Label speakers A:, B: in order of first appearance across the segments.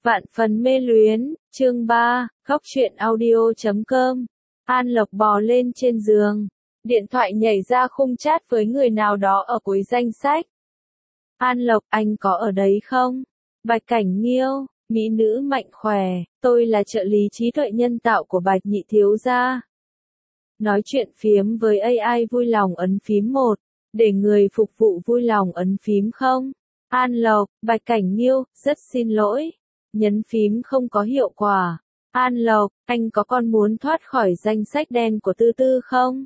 A: Vạn phần mê luyến, chương 3, góc truyện audio.com. An Lộc bò lên trên giường. Điện thoại nhảy ra khung chat với người nào đó ở cuối danh sách. An Lộc, anh có ở đấy không? Bạch Cảnh Nghiêu, mỹ nữ mạnh khỏe, tôi là trợ lý trí tuệ nhân tạo của Bạch Nhị thiếu gia. Nói chuyện phiếm với AI vui lòng ấn phím 1, để người phục vụ vui lòng ấn phím 0. An Lộc, Bạch Cảnh Nghiêu, rất xin lỗi. Nhấn phím không có hiệu quả. An Lộc, anh có con muốn thoát khỏi danh sách đen của Tư Tư không?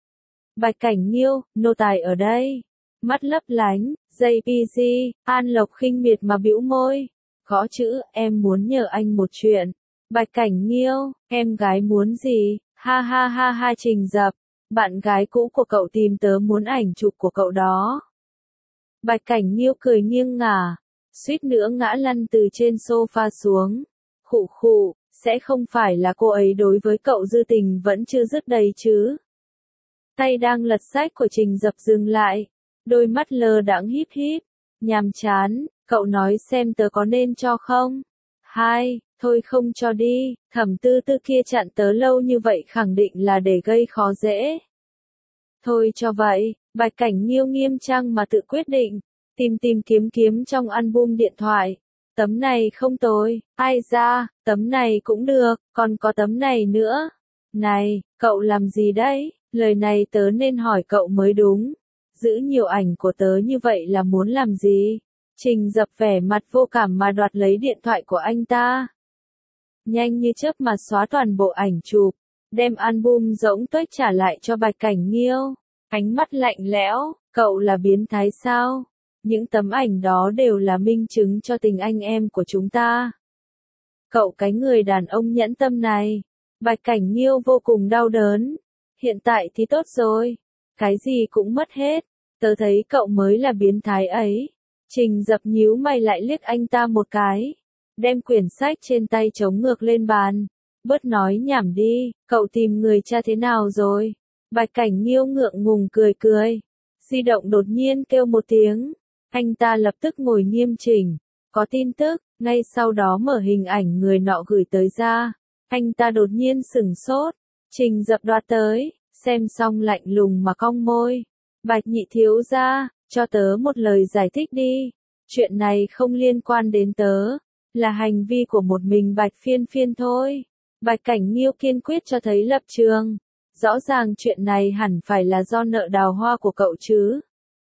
A: Bạch Cảnh Nghiêu, nô tài ở đây. Mắt lấp lánh, JPG, An Lộc khinh miệt mà bĩu môi. Gõ chữ, em muốn nhờ anh một chuyện. Bạch Cảnh Nghiêu, em gái muốn gì? Ha ha ha ha. Trình Dập, bạn gái cũ của cậu tìm tớ muốn ảnh chụp của cậu đó. Bạch Cảnh Nghiêu cười nghiêng ngả, suýt nữa ngã lăn từ trên sofa xuống. Khụ khụ, sẽ không phải là cô ấy đối với cậu dư tình vẫn chưa dứt đầy chứ? Tay đang lật sách của Trình Dập dừng lại, đôi mắt lờ đãng híp híp, nhàm chán, cậu nói xem tớ có nên cho không? Hai, thôi không cho đi, Thẩm Tư Tư kia chặn tớ lâu như vậy khẳng định là để gây khó dễ. Thôi cho vậy, Bạch Cảnh Nghiêu nghiêm trang mà tự quyết định, tìm kiếm trong album điện thoại. Tấm này không tồi, ai ra, tấm này cũng được, còn có tấm này nữa. Này, cậu làm gì đấy? Lời này tớ nên hỏi cậu mới đúng. Giữ nhiều ảnh của tớ như vậy là muốn làm gì? Trình Dập vẻ mặt vô cảm mà đoạt lấy điện thoại của anh ta. Nhanh như chớp mà xóa toàn bộ ảnh chụp, đem album rỗng tuếch trả lại cho Bạch Cảnh Nghiêu. Ánh mắt lạnh lẽo, cậu là biến thái sao? Những tấm ảnh đó đều là minh chứng cho tình anh em của chúng ta. Cậu cái người đàn ông nhẫn tâm này. Bạch Cảnh Nghiêu vô cùng đau đớn. Hiện tại thì tốt rồi. Cái gì cũng mất hết. Tớ thấy cậu mới là biến thái ấy. Trình Dập nhíu mày lại liếc anh ta một cái. Đem quyển sách trên tay chống ngược lên bàn. Bớt nói nhảm đi, cậu tìm người cha thế nào rồi? Bạch Cảnh Nghiêu ngượng ngùng cười. Di động đột nhiên kêu một tiếng. Anh ta lập tức ngồi nghiêm chỉnh. Có tin tức, ngay sau đó mở hình ảnh người nọ gửi tới ra. Anh ta đột nhiên sửng sốt. Trình Dập đoạt tới, xem xong lạnh lùng mà cong môi. Bạch Nhị thiếu gia, cho tớ một lời giải thích đi. Chuyện này không liên quan đến tớ, là hành vi của một mình Bạch Phiên Phiên thôi. Bạch Cảnh Nghiêu kiên quyết cho thấy lập trường. Rõ ràng chuyện này hẳn phải là do nợ đào hoa của cậu chứ.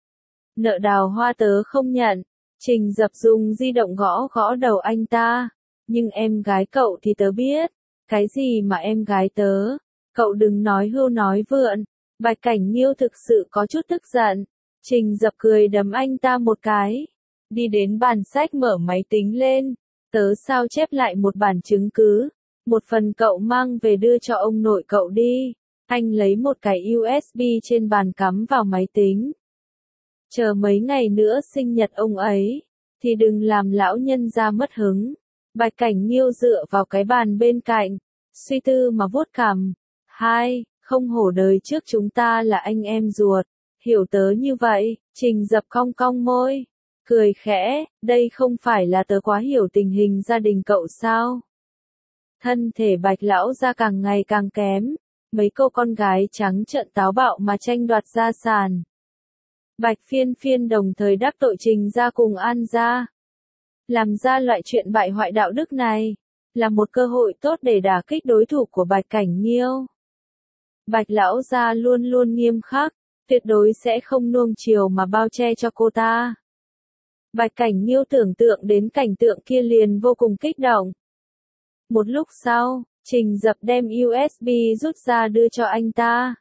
A: Nợ đào hoa tớ không nhận. Trình Dập dùng di động gõ đầu anh ta. Nhưng em gái cậu thì tớ biết. Cái gì mà em gái tớ? Cậu đừng nói hưu nói vượn. Bạch Cảnh Nghiêu thực sự có chút tức giận. Trình Dập cười đấm anh ta một cái. Đi đến bàn sách mở máy tính lên. Tớ sao chép lại một bản chứng cứ. Một phần cậu mang về đưa cho ông nội cậu đi. Anh lấy một cái USB trên bàn cắm vào máy tính. Chờ mấy ngày nữa sinh nhật ông ấy, thì đừng làm lão nhân ra mất hứng. Bạch Cảnh Nghiêu dựa vào cái bàn bên cạnh, suy tư mà vuốt cằm. Hai, không hổ đời trước chúng ta là anh em ruột, hiểu tớ như vậy. Trình Dập cong môi, cười khẽ, đây không phải là tớ quá hiểu tình hình gia đình cậu sao? Thân thể Bạch lão gia càng ngày càng kém, mấy cô con gái trắng trợn táo bạo mà tranh đoạt gia sản. Bạch Phiên Phiên đồng thời đắc tội Trình gia cùng An gia. Làm ra loại chuyện bại hoại đạo đức này, là một cơ hội tốt để đả kích đối thủ của Bạch Cảnh Nghiêu. Bạch lão gia luôn luôn nghiêm khắc, tuyệt đối sẽ không nuông chiều mà bao che cho cô ta. Bạch Cảnh Nghiêu tưởng tượng đến cảnh tượng kia liền vô cùng kích động. Một lúc sau, Trình Dập đem USB rút ra đưa cho anh ta.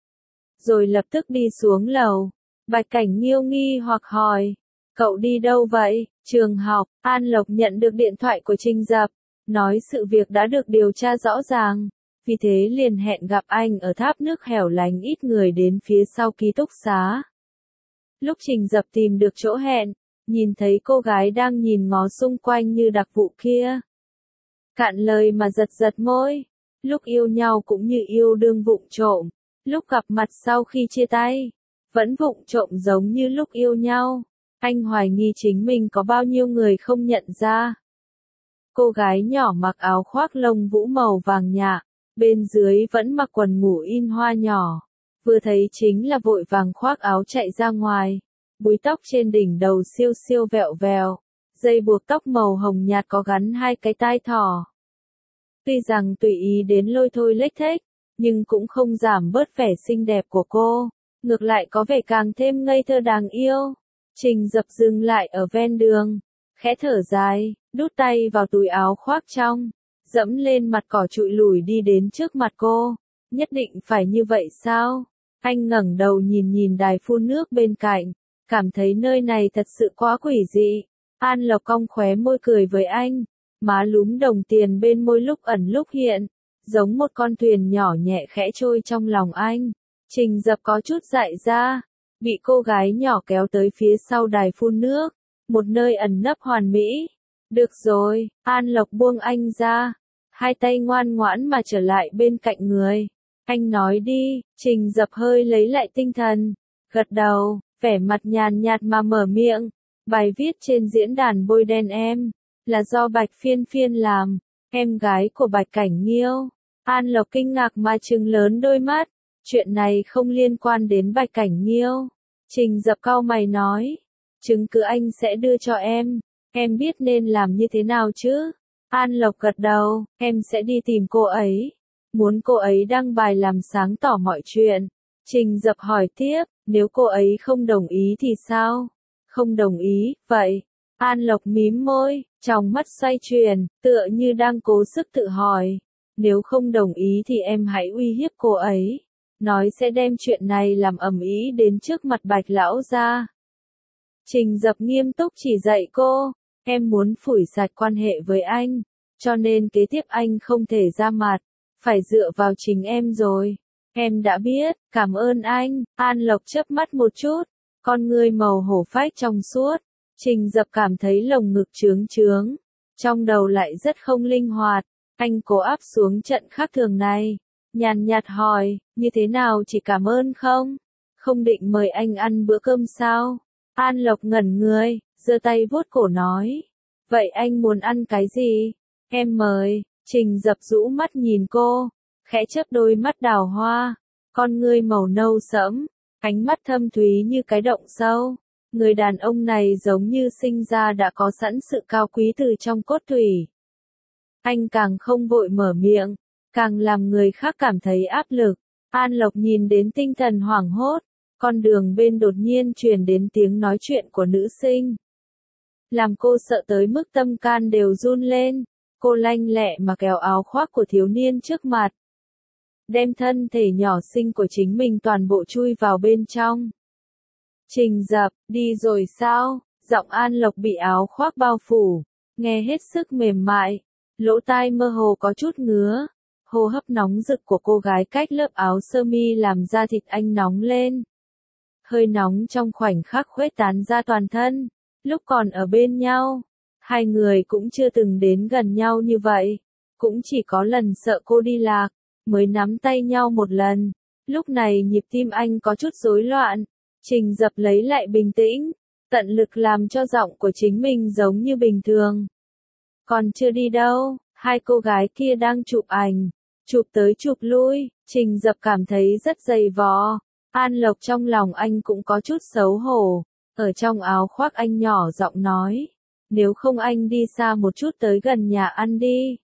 A: Rồi lập tức đi xuống lầu. Bạch Cảnh Nghiêu nghi hoặc hỏi. Cậu đi đâu vậy? Trường học. An Lộc nhận được điện thoại của Trình Dập. Nói sự việc đã được điều tra rõ ràng. Vì thế liền hẹn gặp anh ở tháp nước hẻo lánh ít người đến phía sau ký túc xá. Lúc Trình Dập tìm được chỗ hẹn, nhìn thấy cô gái đang nhìn ngó xung quanh như đặc vụ kia. Cạn lời mà giật môi. Lúc yêu nhau cũng như yêu đương vụng trộm. Lúc gặp mặt sau khi chia tay, vẫn vụng trộm giống như lúc yêu nhau. Anh hoài nghi chính mình có bao nhiêu người không nhận ra. Cô gái nhỏ mặc áo khoác lông vũ màu vàng nhạt, bên dưới vẫn mặc quần ngủ in hoa nhỏ. Vừa thấy chính là vội vàng khoác áo chạy ra ngoài. Búi tóc trên đỉnh đầu siêu siêu vẹo vẹo. Dây buộc tóc màu hồng nhạt có gắn hai cái tai thỏ. Tuy rằng tùy ý đến lôi thôi lếch thếch, nhưng cũng không giảm bớt vẻ xinh đẹp của cô. Ngược lại có vẻ càng thêm ngây thơ đáng yêu. Trình Dập dừng lại ở ven đường. Khẽ thở dài, đút tay vào túi áo khoác trong. Dẫm lên mặt cỏ trụi lủi đi đến trước mặt cô. Nhất định phải như vậy sao? Anh ngẩng đầu nhìn nhìn đài phun nước bên cạnh. Cảm thấy nơi này thật sự quá quỷ dị. An Lộc cong khóe môi cười với anh. Má lúm đồng tiền bên môi lúc ẩn lúc hiện. Giống một con thuyền nhỏ nhẹ khẽ trôi trong lòng anh. Trình Dập có chút dại ra. Bị cô gái nhỏ kéo tới phía sau đài phun nước. Một nơi ẩn nấp hoàn mỹ. Được rồi, An Lộc buông anh ra. Hai tay ngoan ngoãn mà trở lại bên cạnh người. Anh nói đi, Trình Dập hơi lấy lại tinh thần. Gật đầu, vẻ mặt nhàn nhạt mà mở miệng. Bài viết trên diễn đàn bôi đen em. Là do Bạch Phiên Phiên làm. Em gái của Bạch Cảnh Nghiêu. An Lộc kinh ngạc mà trừng lớn đôi mắt. Chuyện này không liên quan đến Bạch Cảnh Nghiêu. Trình Dập cau mày nói. Chứng cứ anh sẽ đưa cho em biết nên làm như thế nào chứ? An Lộc gật đầu, em sẽ đi tìm cô ấy. Muốn cô ấy đăng bài làm sáng tỏ mọi chuyện. Trình Dập hỏi tiếp, nếu cô ấy không đồng ý thì sao? Không đồng ý, vậy? An Lộc mím môi, trong mắt xoay chuyển, tựa như đang cố sức tự hỏi. Nếu không đồng ý thì em hãy uy hiếp cô ấy. Nói sẽ đem chuyện này làm ầm ĩ đến trước mặt Bạch lão gia. Trình Dập nghiêm túc chỉ dạy cô, em muốn phủi sạch quan hệ với anh, cho nên kế tiếp anh không thể ra mặt, phải dựa vào chính em rồi. Em đã biết, cảm ơn anh. An Lộc chớp mắt một chút, con ngươi màu hổ phách trong suốt. Trình Dập cảm thấy lồng ngực trướng trướng, trong đầu lại rất không linh hoạt. Anh cố áp xuống trận khác thường này, nhàn nhạt hỏi, như thế nào chỉ cảm ơn không? Không định mời anh ăn bữa cơm sao? An Lộc ngẩn người, giơ tay vuốt cổ nói. Vậy anh muốn ăn cái gì? Em mời. Trình Dập rũ mắt nhìn cô, khẽ chớp đôi mắt đào hoa, con ngươi màu nâu sẫm, ánh mắt thâm thúy như cái động sâu. Người đàn ông này giống như sinh ra đã có sẵn sự cao quý từ trong cốt thủy. Anh càng không vội mở miệng, càng làm người khác cảm thấy áp lực. An Lộc nhìn đến tinh thần hoảng hốt, con đường bên đột nhiên truyền đến tiếng nói chuyện của nữ sinh. Làm cô sợ tới mức tâm can đều run lên, cô lanh lẹ mà kéo áo khoác của thiếu niên trước mặt. Đem thân thể nhỏ xinh của chính mình toàn bộ chui vào bên trong. Trình Dập, đi rồi sao? Giọng An Lộc bị áo khoác bao phủ, nghe hết sức mềm mại, lỗ tai mơ hồ có chút ngứa. Hô hấp nóng rực của cô gái cách lớp áo sơ mi làm da thịt anh nóng lên. Hơi nóng trong khoảnh khắc khuếch tán ra toàn thân. Lúc còn ở bên nhau, hai người cũng chưa từng đến gần nhau như vậy. Cũng chỉ có lần sợ cô đi lạc, mới nắm tay nhau một lần. Lúc này nhịp tim anh có chút rối loạn. Trình Dập lấy lại bình tĩnh, tận lực làm cho giọng của chính mình giống như bình thường. Còn chưa đi đâu, hai cô gái kia đang chụp ảnh. Chụp tới chụp lui, Trình Dập cảm thấy rất dày vò. An Lộc trong lòng anh cũng có chút xấu hổ. Ở trong áo khoác anh nhỏ giọng nói. Nếu không anh đi xa một chút tới gần nhà ăn đi.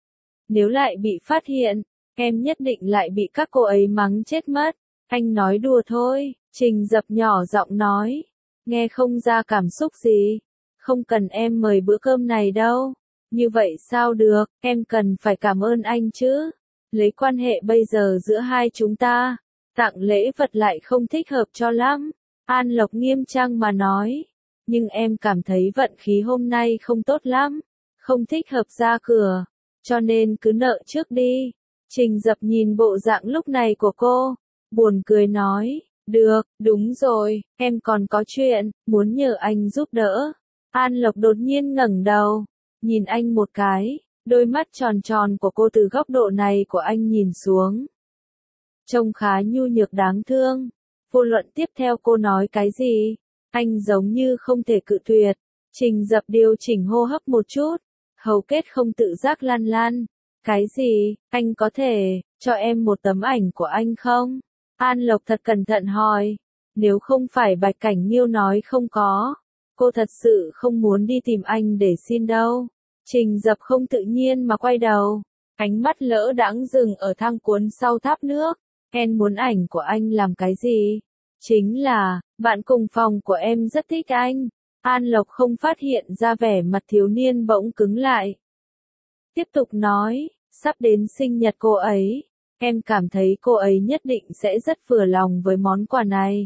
A: Nếu lại bị phát hiện, em nhất định lại bị các cô ấy mắng chết mất. Anh nói đùa thôi, Trình Dập nhỏ giọng nói. Nghe không ra cảm xúc gì. Không cần em mời bữa cơm này đâu. Như vậy sao được, em cần phải cảm ơn anh chứ. Lấy quan hệ bây giờ giữa hai chúng ta, tặng lễ vật lại không thích hợp cho lắm. An Lộc nghiêm trang mà nói. Nhưng em cảm thấy vận khí hôm nay không tốt lắm. Không thích hợp ra cửa. Cho nên cứ nợ trước đi. Trình Dập nhìn bộ dạng lúc này của cô. Buồn cười nói. Được, đúng rồi, em còn có chuyện, muốn nhờ anh giúp đỡ. An Lộc đột nhiên ngẩng đầu. Nhìn anh một cái. Đôi mắt tròn tròn của cô từ góc độ này của anh nhìn xuống. Trông khá nhu nhược đáng thương. Vô luận tiếp theo cô nói cái gì, anh giống như không thể cự tuyệt. Trình Dập điều chỉnh hô hấp một chút, hầu kết không tự giác lan lan. Cái gì, anh có thể, cho em một tấm ảnh của anh không? An Lộc thật cẩn thận hỏi. Nếu không phải Bạch Cảnh Nghiêu nói không có, cô thật sự không muốn đi tìm anh để xin đâu. Trình Dập không tự nhiên mà quay đầu. Ánh mắt lỡ đãng dừng ở thang cuốn sau tháp nước. Em muốn ảnh của anh làm cái gì? Chính là, bạn cùng phòng của em rất thích anh. An Lộc không phát hiện ra vẻ mặt thiếu niên bỗng cứng lại. Tiếp tục nói, sắp đến sinh nhật cô ấy. Em cảm thấy cô ấy nhất định sẽ rất vừa lòng với món quà này.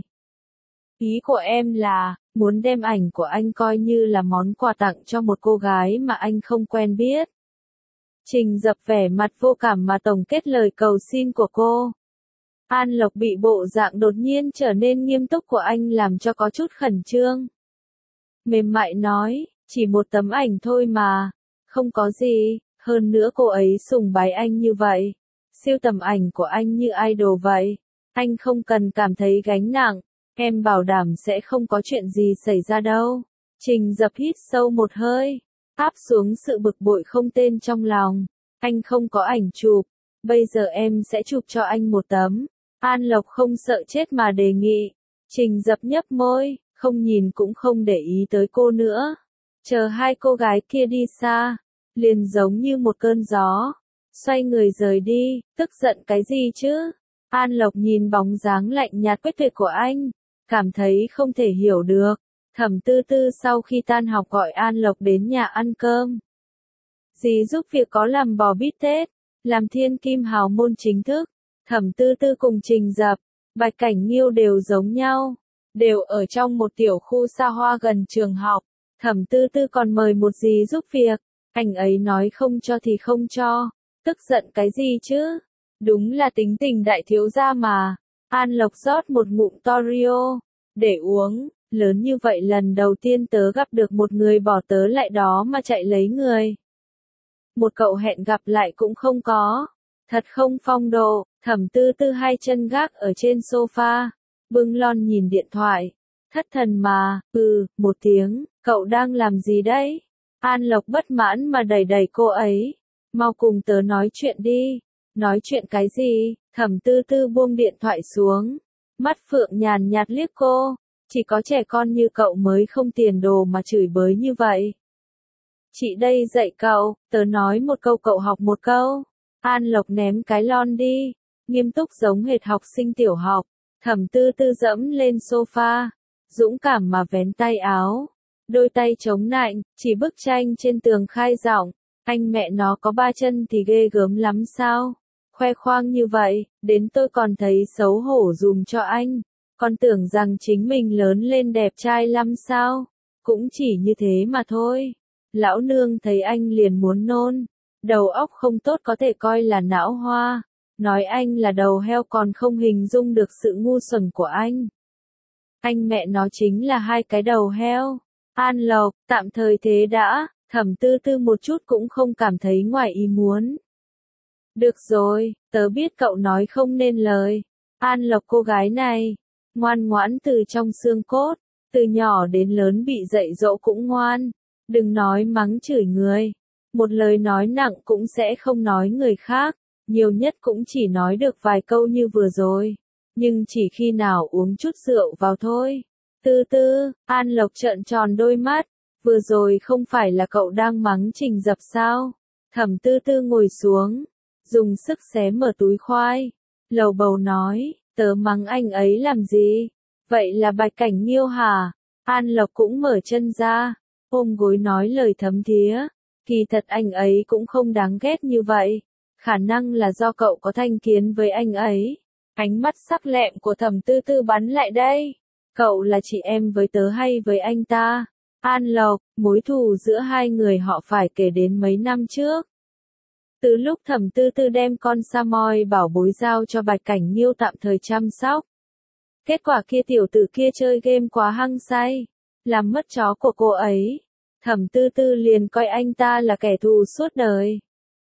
A: Ý của em là, muốn đem ảnh của anh coi như là món quà tặng cho một cô gái mà anh không quen biết. Trình Dập vẻ mặt vô cảm mà tổng kết lời cầu xin của cô. An Lộc bị bộ dạng đột nhiên trở nên nghiêm túc của anh làm cho có chút khẩn trương. Mềm mại nói, chỉ một tấm ảnh thôi mà, không có gì, hơn nữa cô ấy sùng bái anh như vậy. Siêu tầm ảnh của anh như idol vậy. Anh không cần cảm thấy gánh nặng, em bảo đảm sẽ không có chuyện gì xảy ra đâu. Trình Dập hít sâu một hơi, áp xuống sự bực bội không tên trong lòng. Anh không có ảnh chụp, bây giờ em sẽ chụp cho anh một tấm. An Lộc không sợ chết mà đề nghị. Trình Dập nhấp môi, không nhìn cũng không để ý tới cô nữa. Chờ hai cô gái kia đi xa, liền giống như một cơn gió. Xoay người rời đi, tức giận cái gì chứ? An Lộc nhìn bóng dáng lạnh nhạt quyết tuyệt của anh, cảm thấy không thể hiểu được. Thẩm Tư Tư sau khi tan học gọi An Lộc đến nhà ăn cơm. Dì giúp việc có làm bò bít tết, làm thiên kim hào môn chính thức. Thẩm Tư Tư cùng Trình Dập, Bạch Cảnh Nghiêu đều giống nhau, đều ở trong một tiểu khu xa hoa gần trường học. Thẩm Tư Tư còn mời một dì giúp việc, anh ấy nói không cho thì không cho, tức giận cái gì chứ? Đúng là tính tình đại thiếu gia mà. An Lộc rót một ngụm Torio để uống, lớn như vậy lần đầu tiên tớ gặp được một người bỏ tớ lại đó mà chạy lấy người. Một cậu hẹn gặp lại cũng không có, thật không phong độ. Thẩm Tư Tư hai chân gác ở trên sofa, bưng lon nhìn điện thoại. Thất thần mà, một tiếng, cậu đang làm gì đấy? An Lộc bất mãn mà đẩy đẩy cô ấy. Mau cùng tớ nói chuyện đi. Nói chuyện cái gì? Thẩm Tư Tư buông điện thoại xuống. Mắt phượng nhàn nhạt liếc cô. Chỉ có trẻ con như cậu mới không tiền đồ mà chửi bới như vậy. Chị đây dạy cậu, tớ nói một câu cậu học một câu. An Lộc ném cái lon đi. Nghiêm túc giống hệt học sinh tiểu học. Thẩm Tư Tư dẫm lên sofa, dũng cảm mà vén tay áo, đôi tay chống nạnh, chỉ bức tranh trên tường khai giọng, anh mẹ nó có ba chân thì ghê gớm lắm sao? Khoe khoang như vậy, đến tôi còn thấy xấu hổ dùm cho anh, còn tưởng rằng chính mình lớn lên đẹp trai lắm sao? Cũng chỉ như thế mà thôi. Lão nương thấy anh liền muốn nôn, đầu óc không tốt có thể coi là não hoa. Nói anh là đầu heo còn không hình dung được sự ngu xuẩn của anh. Anh mẹ nó chính là hai cái đầu heo. An Lộc, tạm thời thế đã, Thẩm Tư Tư một chút cũng không cảm thấy ngoài ý muốn. Được rồi, tớ biết cậu nói không nên lời. An Lộc cô gái này, ngoan ngoãn từ trong xương cốt, từ nhỏ đến lớn bị dạy dỗ cũng ngoan. Đừng nói mắng chửi người, một lời nói nặng cũng sẽ không nói người khác. Nhiều nhất cũng chỉ nói được vài câu như vừa rồi, nhưng chỉ khi nào uống chút rượu vào thôi. Tư Tư, An Lộc trợn tròn đôi mắt, vừa rồi không phải là cậu đang mắng Trình Dập sao? Thẩm Tư Tư ngồi xuống, dùng sức xé mở túi khoai, lầu bầu nói, tớ mắng anh ấy làm gì? Vậy là Bạch Cảnh Nghiêu hả? An Lộc cũng mở chân ra, ôm gối nói lời thấm thía, kỳ thật anh ấy cũng không đáng ghét như vậy. Khả năng là do cậu có thành kiến với anh ấy. Ánh mắt sắc lẹm của Thẩm Tư Tư bắn lại đây. Cậu là chị em với tớ hay với anh ta? An Lộc, mối thù giữa hai người họ phải kể đến mấy năm trước. Từ lúc Thẩm Tư Tư đem con Samoy bảo bối giao cho Bạch Cảnh Nghiêu tạm thời chăm sóc. Kết quả kia tiểu tử kia chơi game quá hăng say, làm mất chó của cô ấy. Thẩm Tư Tư liền coi anh ta là kẻ thù suốt đời.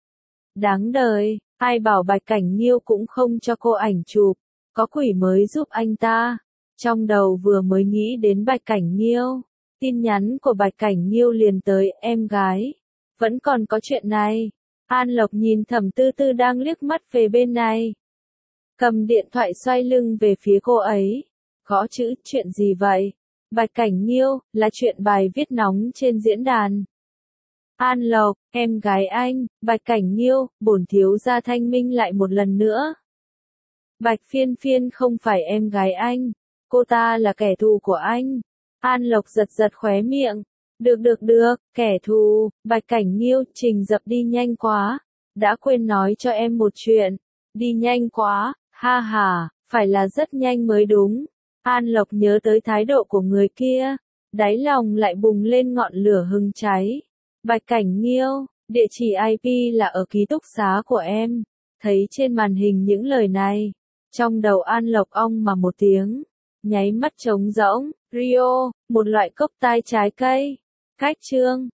A: Đáng đời, ai bảo Bạch Cảnh Nghiêu cũng không cho cô ảnh chụp, có quỷ mới giúp anh ta. Trong đầu vừa mới nghĩ đến Bạch Cảnh Nghiêu, tin nhắn của Bạch Cảnh Nghiêu liền tới, em gái. Vẫn còn có chuyện này. An Lộc nhìn Thẩm Tư Tư đang liếc mắt về bên này. Cầm điện thoại xoay lưng về phía cô ấy. Gõ chữ, chuyện gì vậy? Bạch Cảnh Nghiêu, là chuyện bài viết nóng trên diễn đàn. An Lộc, em gái anh, Bạch Cảnh Nghiêu, bổn thiếu gia thanh minh lại một lần nữa. Bạch Phiên Phiên không phải em gái anh, cô ta là kẻ thù của anh. An Lộc giật giật khóe miệng. Được, kẻ thù, Bạch Cảnh Nghiêu, Trình Dập đi nhanh quá. Đã quên nói cho em một chuyện. Đi nhanh quá, ha ha, phải là rất nhanh mới đúng. An Lộc nhớ tới thái độ của người kia, đáy lòng lại bùng lên ngọn lửa hừng cháy. Bạch Cảnh Nghiêu, địa chỉ IP là ở ký túc xá của em. Thấy trên màn hình những lời này, trong đầu An Lộc ong mà một tiếng, nháy mắt trống rỗng. Rio, một loại cốc tai trái cây. Cách chương